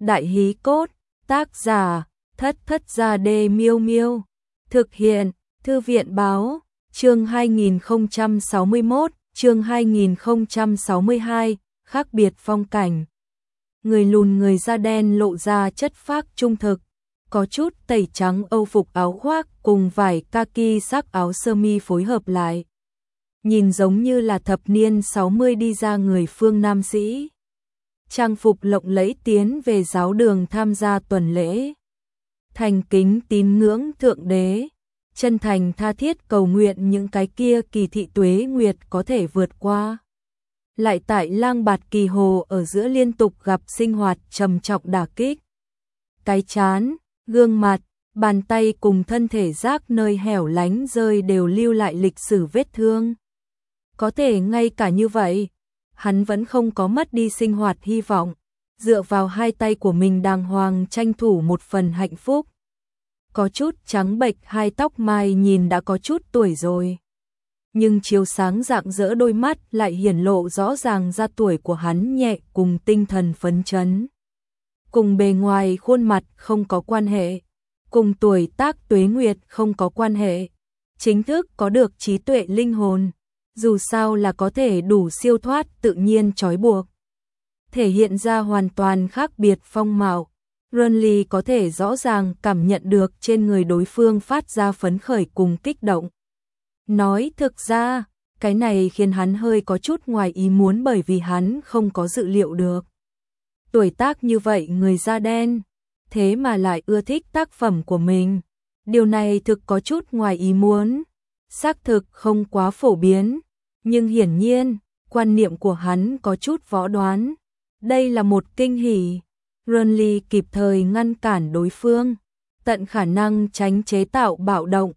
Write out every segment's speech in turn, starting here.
Đại hí cốt, tác giả, Thất Thất Gia Đê Miêu Miêu. Thực hiện, Thư viện báo, chương 2061, chương 2062, khác biệt phong cảnh. Người lùn người da đen lộ ra chất phác trung thực, có chút tẩy trắng âu phục áo khoác cùng vải kaki sắc áo sơ mi phối hợp lại. Nhìn giống như là thập niên 60 đi ra người phương Nam sĩ. Trang phục lộng lẫy tiến về giáo đường tham gia tuần lễ. Thành kính tín ngưỡng Thượng Đế, chân thành tha thiết cầu nguyện những cái kia kỳ thị tuế nguyệt có thể vượt qua. Lại tại Lang Bạt Kỳ Hồ ở giữa liên tục gặp sinh hoạt trầm trọng đả kích. Cái trán, gương mặt, bàn tay cùng thân thể rác nơi hẻo lánh rơi đều lưu lại lịch sử vết thương. Có thể ngay cả như vậy, hắn vẫn không có mất đi sinh hoạt hy vọng, dựa vào hai tay của mình đàng hoàng tranh thủ một phần hạnh phúc. Có chút trắng bệch hai tóc mai nhìn đã có chút tuổi rồi. Nhưng chiếu sáng rạng rỡ đôi mắt lại hiển lộ rõ ràng ra tuổi của hắn nhẹ cùng tinh thần phấn chấn. Cùng bề ngoài khuôn mặt không có quan hệ, cùng tuổi tác tuế nguyệt không có quan hệ. Chính thức có được trí tuệ linh hồn, dù sao là có thể đủ siêu thoát tự nhiên trói buộc. Thể hiện ra hoàn toàn khác biệt phong mạo. Renly có thể rõ ràng cảm nhận được trên người đối phương phát ra phấn khởi cùng kích động. Nói thực ra, cái này khiến hắn hơi có chút ngoài ý muốn bởi vì hắn không có dự liệu được. Tuổi tác như vậy người da đen, thế mà lại ưa thích tác phẩm của mình. Điều này thực có chút ngoài ý muốn, xác thực không quá phổ biến, nhưng hiển nhiên, quan niệm của hắn có chút võ đoán. Đây là một kinh hỉ. Renly kịp thời ngăn cản đối phương, tận khả năng tránh chế tạo bạo động.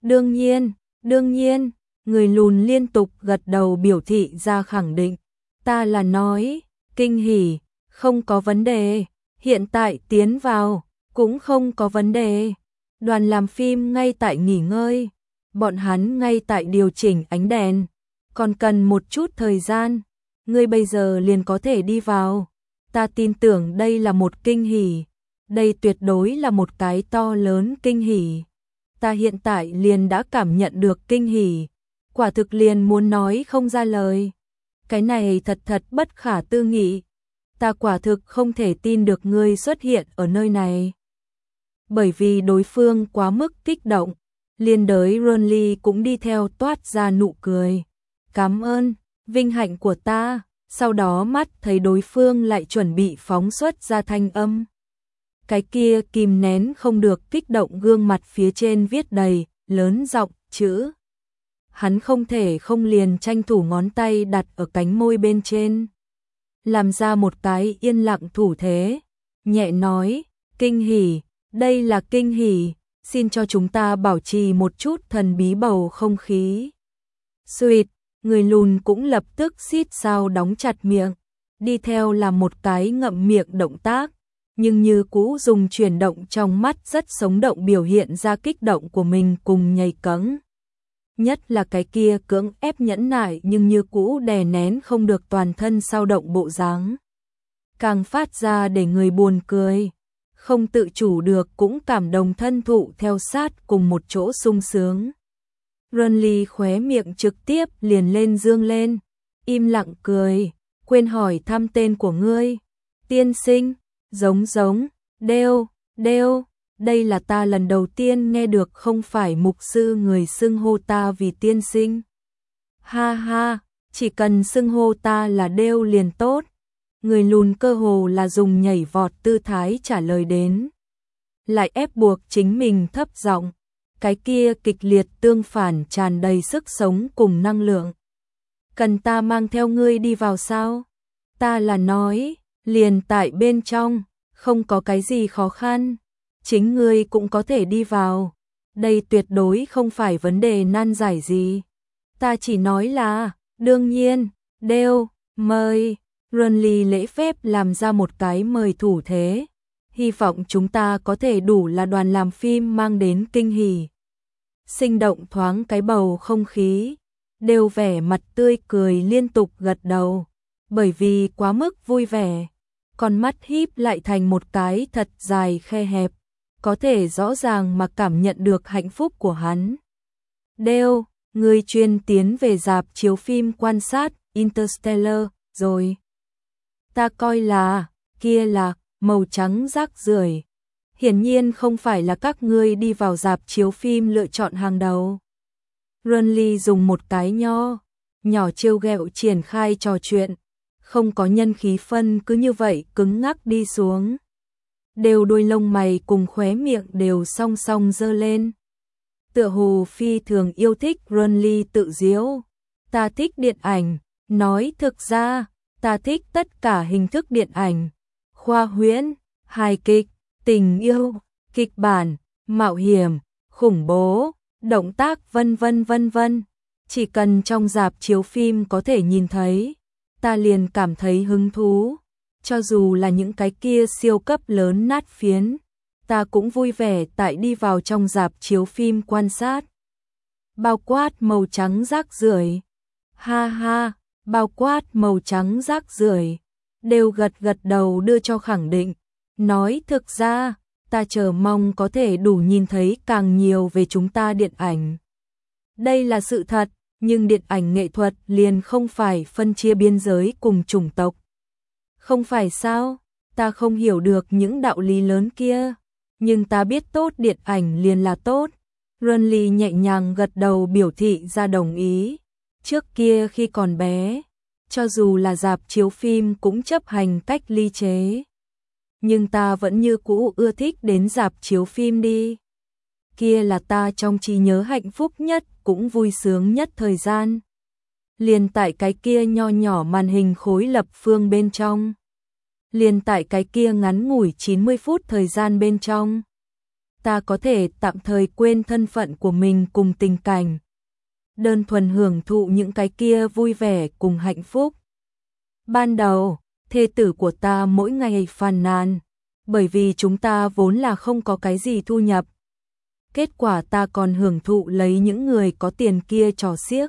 Đương nhiên, người lùn liên tục gật đầu biểu thị ra khẳng định. Ta là nói, kinh hỉ, không có vấn đề, hiện tại tiến vào, cũng không có vấn đề. Đoàn làm phim ngay tại nghỉ ngơi, bọn hắn ngay tại điều chỉnh ánh đèn, còn cần một chút thời gian, ngươi bây giờ liền có thể đi vào. Ta tin tưởng đây là một kinh hỉ, đây tuyệt đối là một cái to lớn kinh hỉ. Ta hiện tại liền đã cảm nhận được kinh hỉ, quả thực liền muốn nói không ra lời. Cái này thật bất khả tư nghị, ta quả thực không thể tin được ngươi xuất hiện ở nơi này. Bởi vì đối phương quá mức kích động, liên đới Renly cũng đi theo toát ra nụ cười. Cảm ơn, vinh hạnh của ta. Sau đó mắt thấy đối phương lại chuẩn bị phóng xuất ra thanh âm. Cái kia kìm nén không được kích động gương mặt phía trên viết đầy, lớn giọng chữ. Hắn không thể không liền tranh thủ ngón tay đặt ở cánh môi bên trên. Làm ra một cái yên lặng thủ thế, nhẹ nói, kinh hỉ, đây là kinh hỉ, xin cho chúng ta bảo trì một chút thần bí bầu không khí. Sweet. Người lùn cũng lập tức xít sao đóng chặt miệng, đi theo là một cái ngậm miệng động tác, nhưng như cũ dùng chuyển động trong mắt rất sống động biểu hiện ra kích động của mình cùng nhảy cẫng. Nhất là cái kia cưỡng ép nhẫn nại nhưng như cũ đè nén không được toàn thân sao động bộ dáng. Càng phát ra để người buồn cười, không tự chủ được cũng cảm động thân thụ theo sát cùng một chỗ sung sướng. Renly khóe miệng trực tiếp liền lên dương lên, im lặng cười, quên hỏi thăm tên của ngươi. Tiên sinh, giống, Đêu, đây là ta lần đầu tiên nghe được không phải mục sư người xưng hô ta vì tiên sinh. Ha ha, chỉ cần xưng hô ta là Đêu liền tốt. Người lùn cơ hồ là dùng nhảy vọt tư thái trả lời đến. Lại ép buộc chính mình thấp giọng. Cái kia kịch liệt tương phản tràn đầy sức sống cùng năng lượng. Cần ta mang theo ngươi đi vào sao? Ta là nói, liền tại bên trong, không có cái gì khó khăn. Chính ngươi cũng có thể đi vào. Đây tuyệt đối không phải vấn đề nan giải gì. Ta chỉ nói là, đương nhiên, Đêu, mời. Renly lễ phép làm ra một cái mời thủ thế. Hy vọng chúng ta có thể đủ là đoàn làm phim mang đến kinh hỉ. Sinh động thoáng cái bầu không khí, đều vẻ mặt tươi cười liên tục gật đầu, bởi vì quá mức vui vẻ. con mắt híp lại thành một cái thật dài khe hẹp, có thể rõ ràng mà cảm nhận được hạnh phúc của hắn. Đeo, người chuyên tiến về rạp chiếu phim quan sát Interstellar rồi. Ta coi là, kia là, màu trắng rác rưởi. Hiển nhiên không phải là các ngươi đi vào rạp chiếu phim lựa chọn hàng đầu. Renly dùng một cái nhỏ trêu ghẹo triển khai trò chuyện, không có nhân khí phân cứ như vậy cứng ngắc đi xuống. Đều đuôi lông mày cùng khóe miệng đều song song giơ lên. Tựa hồ phi thường yêu thích Renly tự diếu. Ta thích điện ảnh, nói thực ra, ta thích tất cả hình thức điện ảnh. Khoa huyễn, hài kịch, tình yêu, kịch bản, mạo hiểm, khủng bố, động tác vân vân vân vân. Chỉ cần trong rạp chiếu phim có thể nhìn thấy, ta liền cảm thấy hứng thú. Cho dù là những cái kia siêu cấp lớn nát phiến, ta cũng vui vẻ tại đi vào trong rạp chiếu phim quan sát. Bao quát màu trắng rác rưởi. Ha ha, bao quát màu trắng rác rưởi. Đều gật gật đầu đưa cho khẳng định. Nói thực ra, ta chờ mong có thể đủ nhìn thấy càng nhiều về chúng ta điện ảnh. Đây là sự thật, nhưng điện ảnh nghệ thuật liền không phải phân chia biên giới cùng chủng tộc. Không phải sao, ta không hiểu được những đạo lý lớn kia, nhưng ta biết tốt điện ảnh liền là tốt. Renly nhẹ nhàng gật đầu biểu thị ra đồng ý. Trước kia khi còn bé, cho dù là rạp chiếu phim cũng chấp hành cách ly chế. Nhưng ta vẫn như cũ ưa thích đến rạp chiếu phim đi. Kia là ta trong trí nhớ hạnh phúc nhất cũng vui sướng nhất thời gian. Liền tại cái kia nho nhỏ màn hình khối lập phương bên trong. Liền tại cái kia ngắn ngủi 90 phút thời gian bên trong. Ta có thể tạm thời quên thân phận của mình cùng tình cảnh. Đơn thuần hưởng thụ những cái kia vui vẻ cùng hạnh phúc. Ban đầu, thê tử của ta mỗi ngày phàn nàn, bởi vì chúng ta vốn là không có cái gì thu nhập. Kết quả ta còn hưởng thụ lấy những người có tiền kia trò xiếc.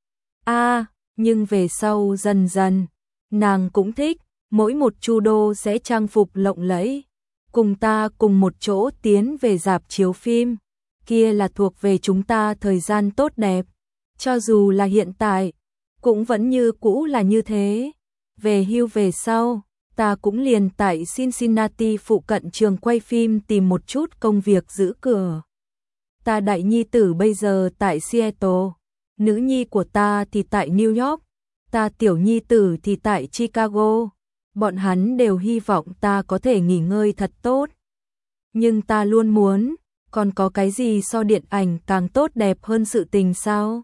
Nhưng về sau dần dần, nàng cũng thích, mỗi một chu đô sẽ trang phục lộng lẫy, cùng ta cùng một chỗ tiến về rạp chiếu phim, kia là thuộc về chúng ta thời gian tốt đẹp, cho dù là hiện tại, cũng vẫn như cũ là như thế. Về hưu về sau, ta cũng liền tại Cincinnati phụ cận trường quay phim tìm một chút công việc giữ cửa. Ta đại nhi tử bây giờ tại Seattle, nữ nhi của ta thì tại New York, ta tiểu nhi tử thì tại Chicago. Bọn hắn đều hy vọng ta có thể nghỉ ngơi thật tốt. Nhưng ta luôn muốn, còn có cái gì so điện ảnh càng tốt đẹp hơn sự tình sao?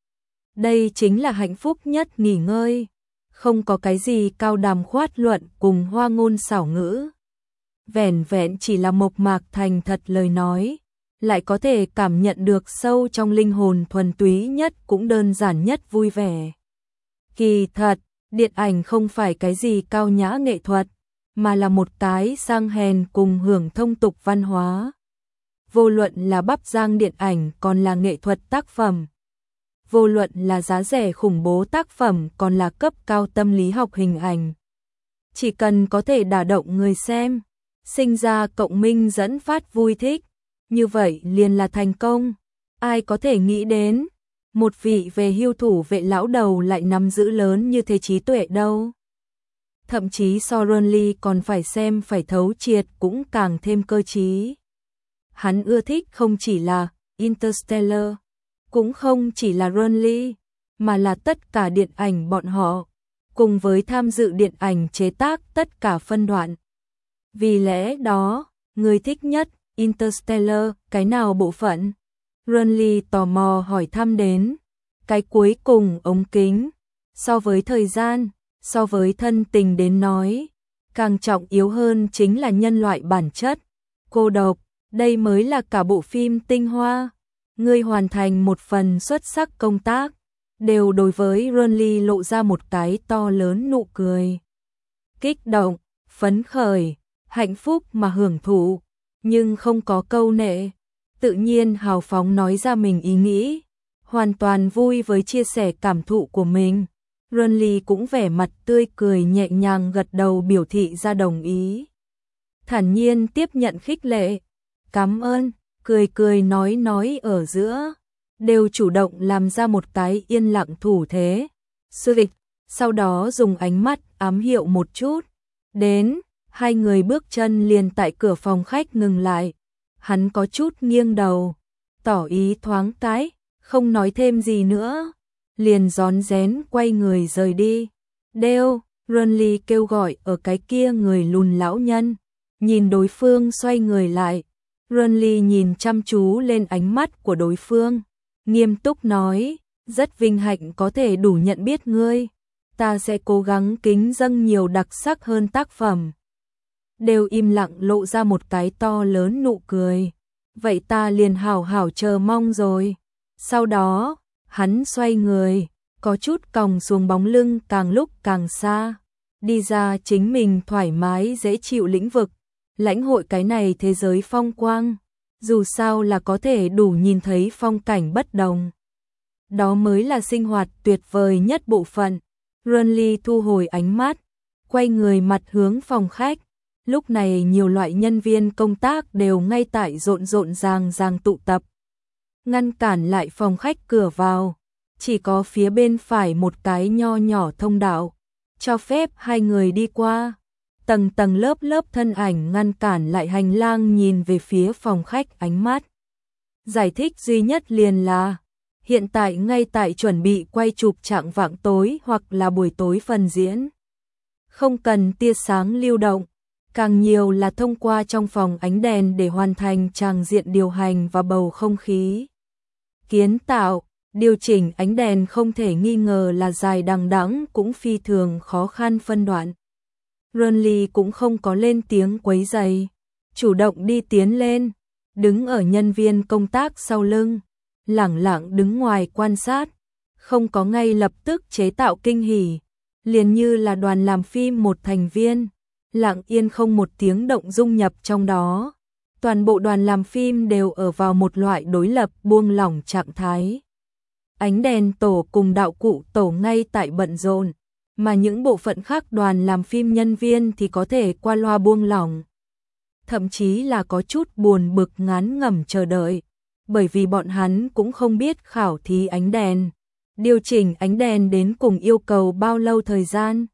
Đây chính là hạnh phúc nhất nghỉ ngơi. Không có cái gì cao đàm khoát luận cùng hoa ngôn xảo ngữ. Vẻn vẹn chỉ là mộc mạc thành thật lời nói, lại có thể cảm nhận được sâu trong linh hồn thuần túy nhất cũng đơn giản nhất vui vẻ. Kỳ thật, điện ảnh không phải cái gì cao nhã nghệ thuật, mà là một cái sang hèn cùng hưởng thông tục văn hóa. Vô luận là bắp rang điện ảnh còn là nghệ thuật tác phẩm. Vô luận là giá rẻ khủng bố tác phẩm còn là cấp cao tâm lý học hình ảnh. Chỉ cần có thể đả động người xem, sinh ra cộng minh dẫn phát vui thích, như vậy liền là thành công. Ai có thể nghĩ đến, một vị về hưu thủ vệ lão đầu lại nắm giữ lớn như thế trí tuệ đâu. Thậm chí so Renly còn phải xem phải thấu triệt cũng càng thêm cơ trí. Hắn ưa thích không chỉ là Interstellar, cũng không chỉ là Renly, mà là tất cả điện ảnh bọn họ, cùng với tham dự điện ảnh chế tác tất cả phân đoạn. Vì lẽ đó, người thích nhất Interstellar cái nào bộ phận? Renly tò mò hỏi thăm đến. Cái cuối cùng ống kính, so với thời gian, so với thân tình đến nói, càng trọng yếu hơn chính là nhân loại bản chất, cô độc, đây mới là cả bộ phim tinh hoa. Ngươi hoàn thành một phần xuất sắc công tác, đều đối với Renly lộ ra một cái to lớn nụ cười. Kích động, phấn khởi, hạnh phúc mà hưởng thụ, nhưng không có câu nệ, tự nhiên hào phóng nói ra mình ý nghĩ, hoàn toàn vui với chia sẻ cảm thụ của mình. Runly cũng vẻ mặt tươi cười nhẹ nhàng gật đầu biểu thị ra đồng ý. Thản nhiên tiếp nhận khích lệ. Cảm ơn, cười cười nói ở giữa. Đều chủ động làm ra một cái yên lặng thủ thế. Sư địch, sau đó dùng ánh mắt ám hiệu một chút. Đến, hai người bước chân liền tại cửa phòng khách ngừng lại. Hắn có chút nghiêng đầu, tỏ ý thoáng cái, không nói thêm gì nữa. Liền rón rén quay người rời đi. Đeo, Runly kêu gọi ở cái kia người lùn lão nhân. Nhìn đối phương xoay người lại. Runly nhìn chăm chú lên ánh mắt của đối phương. Nghiêm túc nói, rất vinh hạnh có thể đủ nhận biết ngươi. Ta sẽ cố gắng kính dâng nhiều đặc sắc hơn tác phẩm. Đều im lặng lộ ra một cái to lớn nụ cười. Vậy ta liền hảo hảo chờ mong rồi. Sau đó, hắn xoay người, có chút còng xuống bóng lưng càng lúc càng xa. Đi ra chính mình thoải mái dễ chịu lĩnh vực. Lãnh hội cái này thế giới phong quang. Dù sao là có thể đủ nhìn thấy phong cảnh bất đồng. Đó mới là sinh hoạt tuyệt vời nhất bộ phận. Runly thu hồi ánh mắt, quay người mặt hướng phòng khách. Lúc này nhiều loại nhân viên công tác đều ngay tại rộn ràng tụ tập. Ngăn cản lại phòng khách cửa vào, chỉ có phía bên phải một cái nho nhỏ thông đạo, cho phép hai người đi qua. Tầng tầng lớp thân ảnh ngăn cản lại hành lang nhìn về phía phòng khách ánh mắt. Giải thích duy nhất liền là, hiện tại ngay tại chuẩn bị quay chụp trạng vạng tối hoặc là buổi tối phần diễn. Không cần tia sáng lưu động, càng nhiều là thông qua trong phòng ánh đèn để hoàn thành tràng diện điều hành và bầu không khí. Kiến tạo, điều chỉnh ánh đèn không thể nghi ngờ là dài đằng đẵng cũng phi thường khó khăn phân đoạn. Runly cũng không có lên tiếng quấy rầy, chủ động đi tiến lên, đứng ở nhân viên công tác sau lưng, lẳng lặng đứng ngoài quan sát, không có ngay lập tức chế tạo kinh hỉ, liền như là đoàn làm phim một thành viên, lặng yên không một tiếng động dung nhập trong đó. Toàn bộ đoàn làm phim đều ở vào một loại đối lập buông lỏng trạng thái. Ánh đèn tổ cùng đạo cụ tổ ngay tại bận rộn, mà những bộ phận khác đoàn làm phim nhân viên thì có thể qua loa buông lỏng. Thậm chí là có chút buồn bực ngán ngẩm chờ đợi, bởi vì bọn hắn cũng không biết khảo thí ánh đèn, điều chỉnh ánh đèn đến cùng yêu cầu bao lâu thời gian.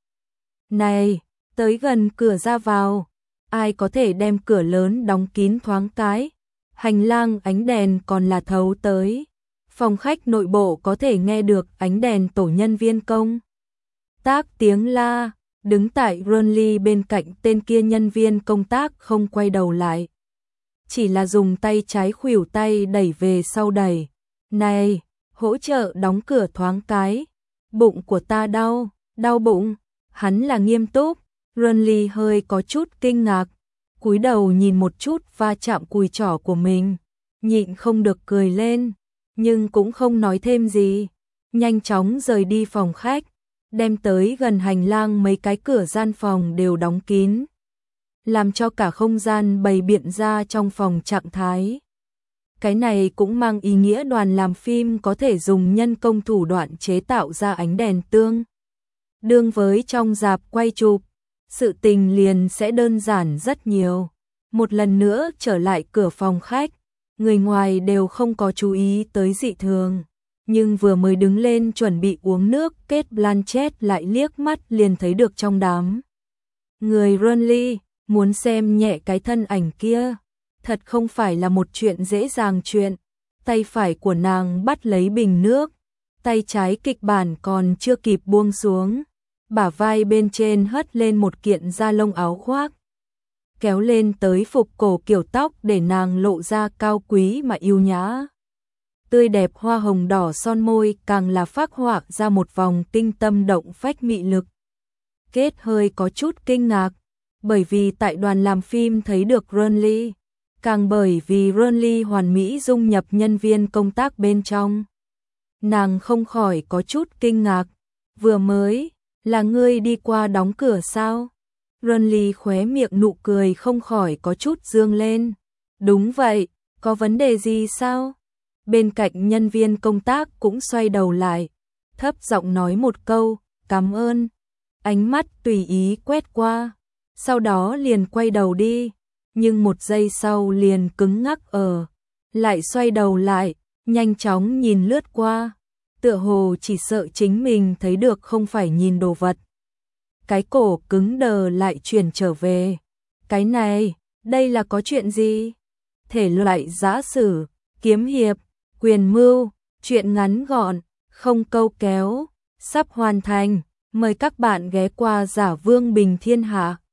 Này, tới gần cửa ra vào, ai có thể đem cửa lớn đóng kín thoáng cái, hành lang ánh đèn còn là thấu tới. Phòng khách nội bộ có thể nghe được ánh đèn tổ nhân viên công tác tiếng la, đứng tại Runly bên cạnh tên kia nhân viên công tác không quay đầu lại. Chỉ là dùng tay trái khuỷu tay đẩy về sau đẩy. Này, hỗ trợ đóng cửa thoáng cái. Bụng của ta đau, đau bụng. Hắn là nghiêm túc. Runly hơi có chút kinh ngạc, cúi đầu nhìn một chút va chạm cùi chỏ của mình, nhịn không được cười lên, nhưng cũng không nói thêm gì, nhanh chóng rời đi phòng khách, đem tới gần hành lang mấy cái cửa gian phòng đều đóng kín, làm cho cả không gian bày biện ra trong phòng trạng thái. Cái này cũng mang ý nghĩa đoàn làm phim có thể dùng nhân công thủ đoạn chế tạo ra ánh đèn tương đương với trong rạp quay chụp. Sự tình liền sẽ đơn giản rất nhiều. Một lần nữa trở lại cửa phòng khách, người ngoài đều không có chú ý tới dị thường. Nhưng vừa mới đứng lên chuẩn bị uống nước, Cate Blanchett lại liếc mắt liền thấy được trong đám người Runly, muốn xem nhẹ cái thân ảnh kia. Thật không phải là một chuyện dễ dàng chuyện. Tay phải của nàng bắt lấy bình nước, tay trái kịch bản còn chưa kịp buông xuống. Bả vai bên trên hất lên một kiện da lông áo khoác, kéo lên tới phục cổ kiểu tóc để nàng lộ ra cao quý mà yêu nhã. Tươi đẹp hoa hồng đỏ son môi càng là phác họa ra một vòng kinh tâm động phách mị lực. Kết hơi có chút kinh ngạc, bởi vì tại đoàn làm phim thấy được Runly, càng bởi vì Runly hoàn mỹ dung nhập nhân viên công tác bên trong. Nàng không khỏi có chút kinh ngạc, vừa mới là ngươi đi qua đóng cửa sao? Runly khóe miệng nụ cười không khỏi có chút dương lên. Đúng vậy, có vấn đề gì sao? Bên cạnh nhân viên công tác cũng xoay đầu lại, thấp giọng nói một câu, cảm ơn. Ánh mắt tùy ý quét qua, sau đó liền quay đầu đi, nhưng một giây sau liền cứng ngắc lại xoay đầu lại, nhanh chóng nhìn lướt qua, tựa hồ chỉ sợ chính mình thấy được không phải nhìn đồ vật. Cái cổ cứng đờ lại chuyển trở về. Cái này, đây là có chuyện gì? Thể loại giã sử, kiếm hiệp, quyền mưu, truyện ngắn gọn, không câu kéo, sắp hoàn thành. Mời các bạn ghé qua Giả Vương Bình Thiên Hạ.